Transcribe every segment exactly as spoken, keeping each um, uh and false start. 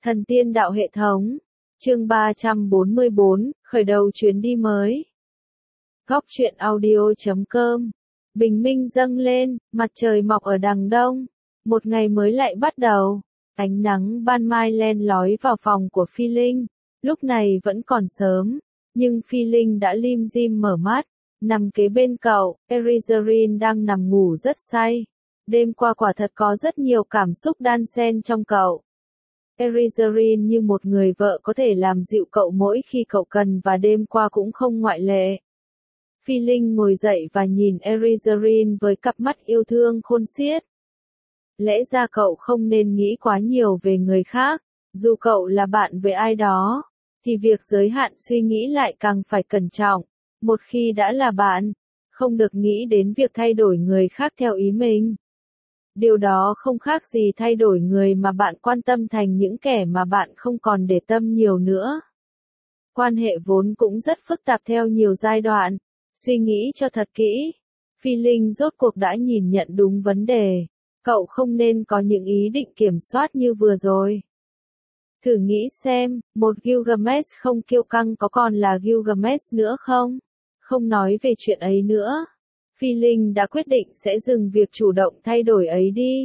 Thần tiên đạo hệ thống. Chương ba trăm bốn mươi bốn, khởi đầu chuyến đi mới. Góc truyện audio chấm com. Bình minh dâng lên, mặt trời mọc ở đằng đông. Một ngày mới lại bắt đầu. Ánh nắng ban mai len lói vào phòng của Phi Linh. Lúc này vẫn còn sớm, nhưng Phi Linh đã lim dim mở mắt, nằm kế bên cậu. Erizarine đang nằm ngủ rất say. Đêm qua quả thật có rất nhiều cảm xúc đan xen trong cậu. Erizarine như một người vợ có thể làm dịu cậu mỗi khi cậu cần và đêm qua cũng không ngoại lệ. Phi Linh ngồi dậy và nhìn Erizarine với cặp mắt yêu thương khôn xiết. Lẽ ra cậu không nên nghĩ quá nhiều về người khác, dù cậu là bạn với ai đó, thì việc giới hạn suy nghĩ lại càng phải cẩn trọng. Một khi đã là bạn, không được nghĩ đến việc thay đổi người khác theo ý mình. Điều đó không khác gì thay đổi người mà bạn quan tâm thành những kẻ mà bạn không còn để tâm nhiều nữa. Quan hệ vốn cũng rất phức tạp theo nhiều giai đoạn. Suy nghĩ cho thật kỹ. Phi Linh rốt cuộc đã nhìn nhận đúng vấn đề. Cậu không nên có những ý định kiểm soát như vừa rồi. Thử nghĩ xem, một Gilgamesh không kiêu căng có còn là Gilgamesh nữa không? Không nói về chuyện ấy nữa. Phi Linh đã quyết định sẽ dừng việc chủ động thay đổi ấy đi.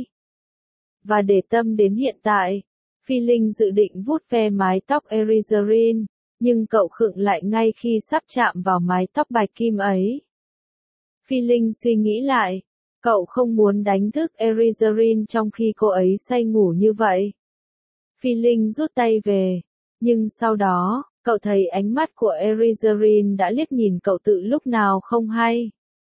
Và để tâm đến hiện tại, Phi Linh dự định vuốt ve mái tóc Erizarine, nhưng cậu khựng lại ngay khi sắp chạm vào mái tóc bạch kim ấy. Phi Linh suy nghĩ lại, cậu không muốn đánh thức Erizarine trong khi cô ấy say ngủ như vậy. Phi Linh rút tay về, nhưng sau đó, cậu thấy ánh mắt của Erizarine đã liếc nhìn cậu từ lúc nào không hay.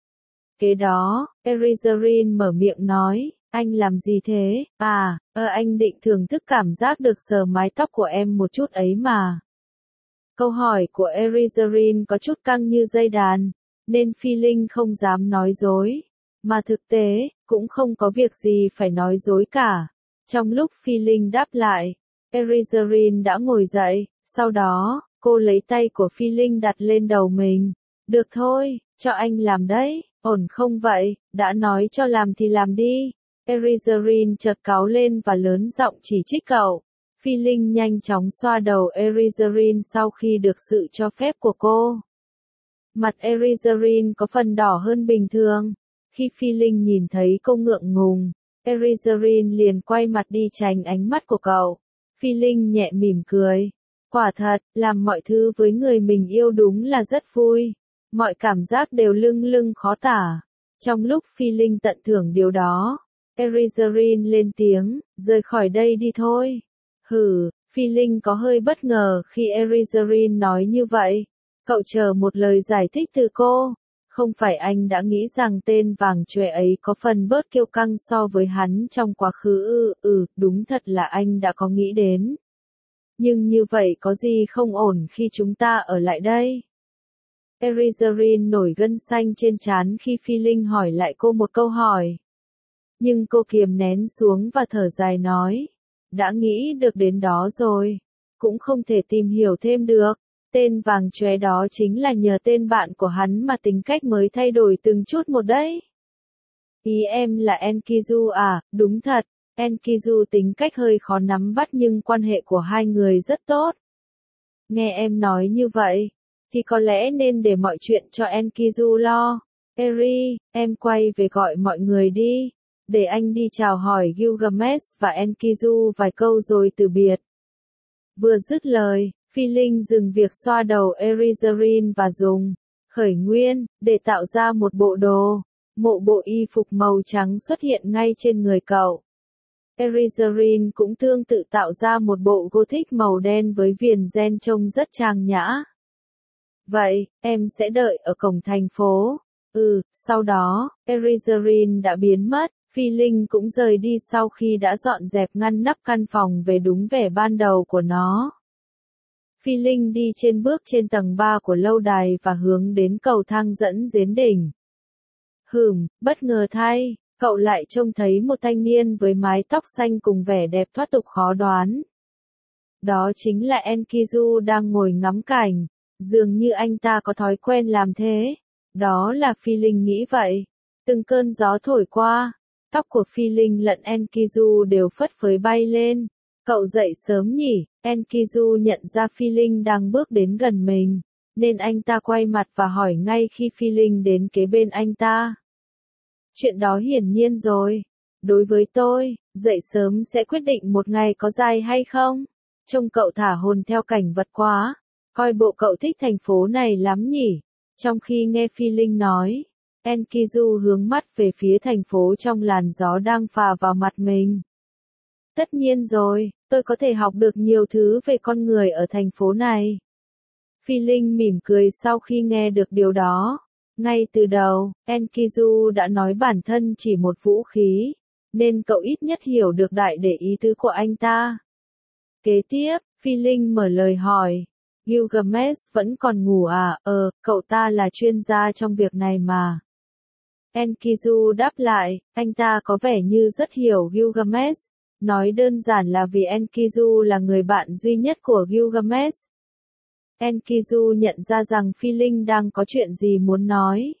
Kế đó, Erizarine mở miệng nói, anh làm gì thế? À, ơ anh định thưởng thức cảm giác được sờ mái tóc của em một chút ấy mà. Câu hỏi của Erizarine có chút căng như dây đàn, nên Phi Linh không dám nói dối. Mà thực tế, cũng không có việc gì phải nói dối cả. Trong lúc Phi Linh đáp lại, Erizarine đã ngồi dậy, sau đó, cô lấy tay của Phi Linh đặt lên đầu mình. Được thôi, cho anh làm đấy. Ổn không vậy, đã nói cho làm thì làm đi. Erizarine chợt cáu lên và lớn giọng chỉ trích cậu. Phi Linh nhanh chóng xoa đầu Erizarine sau khi được sự cho phép của cô. Mặt Erizarine có phần đỏ hơn bình thường. Khi Phi Linh nhìn thấy cô ngượng ngùng, Erizarine liền quay mặt đi tránh ánh mắt của cậu. Phi Linh nhẹ mỉm cười. Quả thật, làm mọi thứ với người mình yêu đúng là rất vui. Mọi cảm giác đều lưng lưng khó tả. Trong lúc Phi Linh tận hưởng điều đó, Erizarine lên tiếng, rời khỏi đây đi thôi. Hừ, Phi Linh có hơi bất ngờ khi Erizarine nói như vậy. Cậu chờ một lời giải thích từ cô. Không phải anh đã nghĩ rằng tên vàng chòe ấy có phần bớt kiêu căng so với hắn trong quá khứ ư, ừ, đúng thật là anh đã có nghĩ đến. Nhưng như vậy có gì không ổn khi chúng ta ở lại đây? Erizarine nổi gân xanh trên trán khi Phi Linh hỏi lại cô một câu hỏi. Nhưng cô kiềm nén xuống và thở dài nói. Đã nghĩ được đến đó rồi. Cũng không thể tìm hiểu thêm được. Tên vàng chóe đó chính là nhờ tên bạn của hắn mà tính cách mới thay đổi từng chút một đấy. Ý em là Enkidu à, đúng thật. Enkidu tính cách hơi khó nắm bắt nhưng quan hệ của hai người rất tốt. Nghe em nói như vậy, thì có lẽ nên để mọi chuyện cho Enkidu lo. Eri, em quay về gọi mọi người đi. Để anh đi chào hỏi Gilgamesh và Enkidu vài câu rồi từ biệt. Vừa dứt lời, Phi Linh dừng việc xoa đầu Erizarine và dùng khởi nguyên để tạo ra một bộ đồ. Một bộ y phục màu trắng xuất hiện ngay trên người cậu. Erizarine cũng tương tự tạo ra một bộ gothic màu đen với viền ren trông rất trang nhã. Vậy, em sẽ đợi ở cổng thành phố. Ừ, sau đó, Erizarine đã biến mất. Phi Linh cũng rời đi sau khi đã dọn dẹp ngăn nắp căn phòng về đúng vẻ ban đầu của nó. Phi Linh đi trên bước trên tầng ba của lâu đài và hướng đến cầu thang dẫn đến đỉnh. Hừm, bất ngờ thay, cậu lại trông thấy một thanh niên với mái tóc xanh cùng vẻ đẹp thoát tục khó đoán. Đó chính là Enkidu đang ngồi ngắm cảnh, dường như anh ta có thói quen làm thế. Đó là Phi Linh nghĩ vậy. Từng cơn gió thổi qua, tóc của Phi Linh lẫn Enkidu đều phất phới bay lên. Cậu dậy sớm nhỉ? Enkidu nhận ra Phi Linh đang bước đến gần mình, nên anh ta quay mặt và hỏi ngay khi Phi Linh đến kế bên anh ta. Chuyện đó hiển nhiên rồi. Đối với tôi, dậy sớm sẽ quyết định một ngày có dài hay không. Trông cậu thả hồn theo cảnh vật quá. Coi bộ cậu thích thành phố này lắm nhỉ? Trong khi nghe Phi Linh nói, Enkidu hướng mắt về phía thành phố trong làn gió đang phả vào mặt mình. Tất nhiên rồi, tôi có thể học được nhiều thứ về con người ở thành phố này. Phi Linh mỉm cười sau khi nghe được điều đó. Ngay từ đầu, Enkidu đã nói bản thân chỉ một vũ khí, nên cậu ít nhất hiểu được đại để ý tứ của anh ta. Kế tiếp, Phi Linh mở lời hỏi, Gilgamesh vẫn còn ngủ à? Ờ, cậu ta là chuyên gia trong việc này mà. Enkidu đáp lại, anh ta có vẻ như rất hiểu Gilgamesh, nói đơn giản là vì Enkidu là người bạn duy nhất của Gilgamesh. Enkidu nhận ra rằng Phi Linh đang có chuyện gì muốn nói,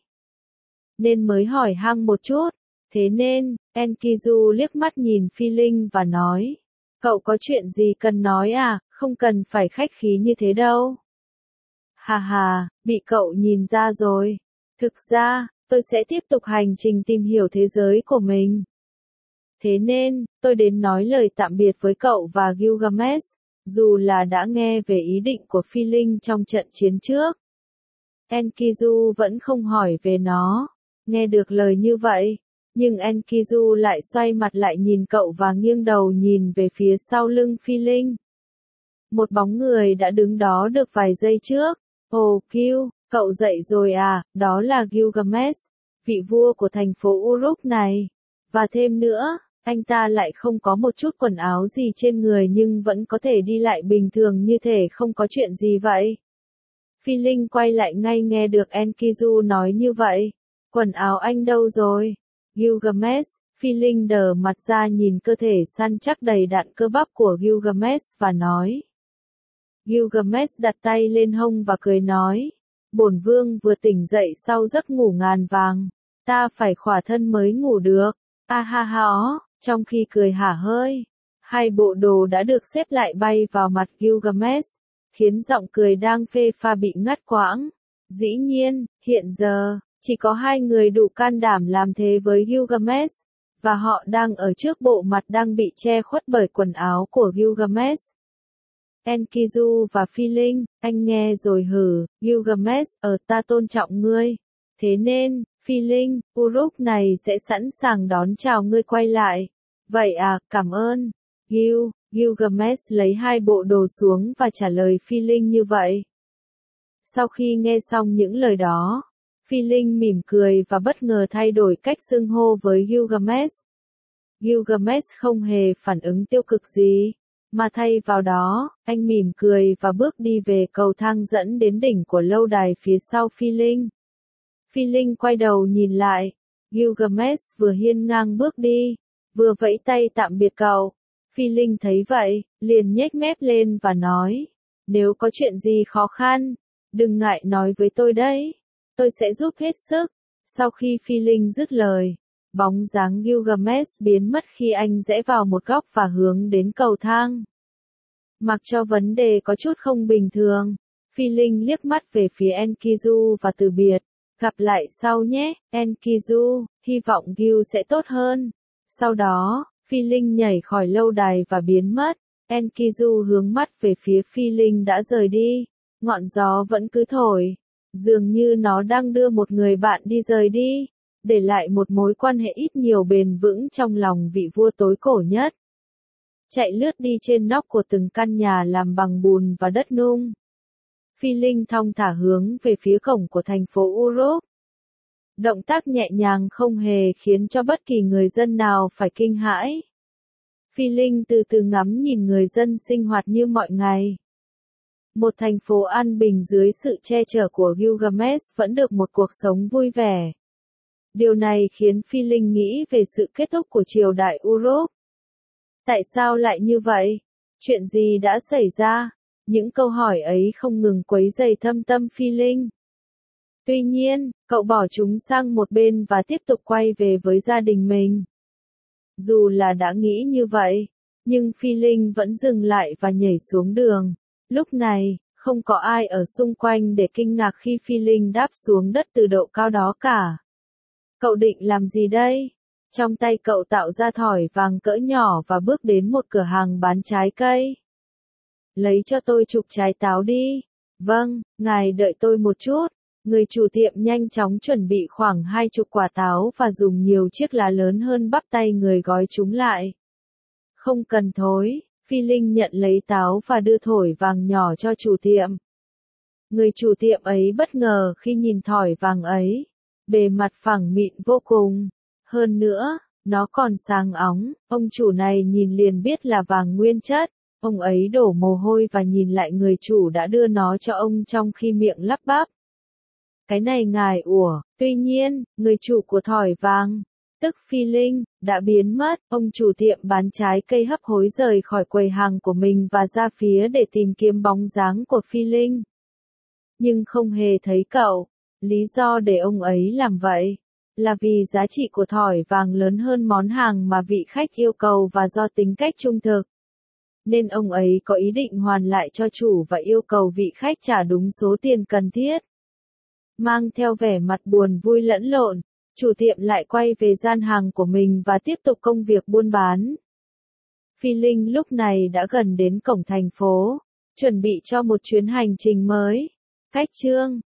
nên mới hỏi hăng một chút. Thế nên, Enkidu liếc mắt nhìn Phi Linh và nói, cậu có chuyện gì cần nói à, không cần phải khách khí như thế đâu. Hà hà, bị cậu nhìn ra rồi. Thực ra, tôi sẽ tiếp tục hành trình tìm hiểu thế giới của mình. Thế nên, tôi đến nói lời tạm biệt với cậu và Gilgamesh, dù là đã nghe về ý định của Phi Linh trong trận chiến trước. Enkidu vẫn không hỏi về nó. Nghe được lời như vậy, nhưng Enkidu lại xoay mặt lại nhìn cậu và nghiêng đầu nhìn về phía sau lưng Phi Linh. Một bóng người đã đứng đó được vài giây trước. Ồ Gil, cậu dậy rồi à? Đó là Gilgamesh, vị vua của thành phố Uruk này. Và thêm nữa, anh ta lại không có một chút quần áo gì trên người nhưng vẫn có thể đi lại bình thường như thể không có chuyện gì vậy. Phi Linh quay lại ngay nghe được Enkidu nói như vậy. Quần áo anh đâu rồi? Gilgamesh, Phi Linh đờ mặt ra nhìn cơ thể săn chắc đầy đặn cơ bắp của Gilgamesh và nói. Gilgamesh đặt tay lên hông và cười nói. Bổn vương vừa tỉnh dậy sau giấc ngủ ngàn vàng. Ta phải khỏa thân mới ngủ được. A ha ha ó, trong khi cười hả hơi. Hai bộ đồ đã được xếp lại bay vào mặt Gilgamesh, khiến giọng cười đang phê pha bị ngắt quãng. Dĩ nhiên, hiện giờ, chỉ có hai người đủ can đảm làm thế với Gilgamesh, và họ đang ở trước bộ mặt đang bị che khuất bởi quần áo của Gilgamesh. Enkidu và Phi Linh, anh nghe rồi hử, Gilgamesh, ở ta tôn trọng ngươi. Thế nên, Phi Linh, Uruk này sẽ sẵn sàng đón chào ngươi quay lại. Vậy à, cảm ơn. Gil, Gilgamesh lấy hai bộ đồ xuống và trả lời Phi Linh như vậy. Sau khi nghe xong những lời đó, Phi Linh mỉm cười và bất ngờ thay đổi cách xưng hô với Gilgamesh. Gilgamesh không hề phản ứng tiêu cực gì, mà thay vào đó, anh mỉm cười và bước đi về cầu thang dẫn đến đỉnh của lâu đài phía sau Phi Linh. Phi Linh quay đầu nhìn lại, Gilgamesh vừa hiên ngang bước đi, vừa vẫy tay tạm biệt cậu. Phi Linh thấy vậy, liền nhếch mép lên và nói, nếu có chuyện gì khó khăn, đừng ngại nói với tôi đấy, tôi sẽ giúp hết sức. Sau khi Phi Linh dứt lời, bóng dáng Gilgamesh biến mất khi anh rẽ vào một góc và hướng đến cầu thang. Mặc cho vấn đề có chút không bình thường, Phi Linh liếc mắt về phía Enkidu và từ biệt. Gặp lại sau nhé, Enkidu, hy vọng Gil sẽ tốt hơn. Sau đó, Phi Linh nhảy khỏi lâu đài và biến mất. Enkidu hướng mắt về phía Phi Linh đã rời đi. Ngọn gió vẫn cứ thổi. Dường như nó đang đưa một người bạn đi rời đi, để lại một mối quan hệ ít nhiều bền vững trong lòng vị vua tối cổ nhất. Chạy lướt đi trên nóc của từng căn nhà làm bằng bùn và đất nung. Phi Linh thong thả hướng về phía cổng của thành phố Uruk. Động tác nhẹ nhàng không hề khiến cho bất kỳ người dân nào phải kinh hãi. Phi Linh từ từ ngắm nhìn người dân sinh hoạt như mọi ngày. Một thành phố an bình dưới sự che chở của Gilgamesh vẫn được một cuộc sống vui vẻ. Điều này khiến Phi Linh nghĩ về sự kết thúc của triều đại Uruk. Tại sao lại như vậy? Chuyện gì đã xảy ra? Những câu hỏi ấy không ngừng quấy rầy thâm tâm Phi Linh. Tuy nhiên, cậu bỏ chúng sang một bên và tiếp tục quay về với gia đình mình. Dù là đã nghĩ như vậy, Nhưng Phi Linh vẫn dừng lại và nhảy xuống đường. Lúc này, không có ai ở xung quanh để kinh ngạc khi Phi Linh đáp xuống đất từ độ cao đó cả. Cậu định làm gì đây? Trong tay cậu tạo ra thỏi vàng cỡ nhỏ và bước đến một cửa hàng bán trái cây. Lấy cho tôi chục trái táo đi. Vâng, ngài đợi tôi một chút. Người chủ tiệm nhanh chóng chuẩn bị khoảng hai chục quả táo và dùng nhiều chiếc lá lớn hơn bắp tay người gói chúng lại. Không cần thối, Phi Linh nhận lấy táo và đưa thỏi vàng nhỏ cho chủ tiệm. Người chủ tiệm ấy bất ngờ khi nhìn thỏi vàng ấy. Bề mặt phẳng mịn vô cùng. Hơn nữa, nó còn sáng óng, ông chủ này nhìn liền biết là vàng nguyên chất. Ông ấy đổ mồ hôi và nhìn lại người chủ đã đưa nó cho ông trong khi miệng lắp bắp. Cái này ngài ủa, tuy nhiên, người chủ của thỏi vàng, tức Phi Linh, đã biến mất. Ông chủ tiệm bán trái cây hấp hối rời khỏi quầy hàng của mình và ra phía để tìm kiếm bóng dáng của Phi Linh. Nhưng không hề thấy cậu. Lý do để ông ấy làm vậy là vì giá trị của thỏi vàng lớn hơn món hàng mà vị khách yêu cầu và do tính cách trung thực. Nên ông ấy có ý định hoàn lại cho chủ và yêu cầu vị khách trả đúng số tiền cần thiết. Mang theo vẻ mặt buồn vui lẫn lộn, chủ tiệm lại quay về gian hàng của mình và tiếp tục công việc buôn bán. Phi Linh lúc này đã gần đến cổng thành phố, chuẩn bị cho một chuyến hành trình mới. Cách chương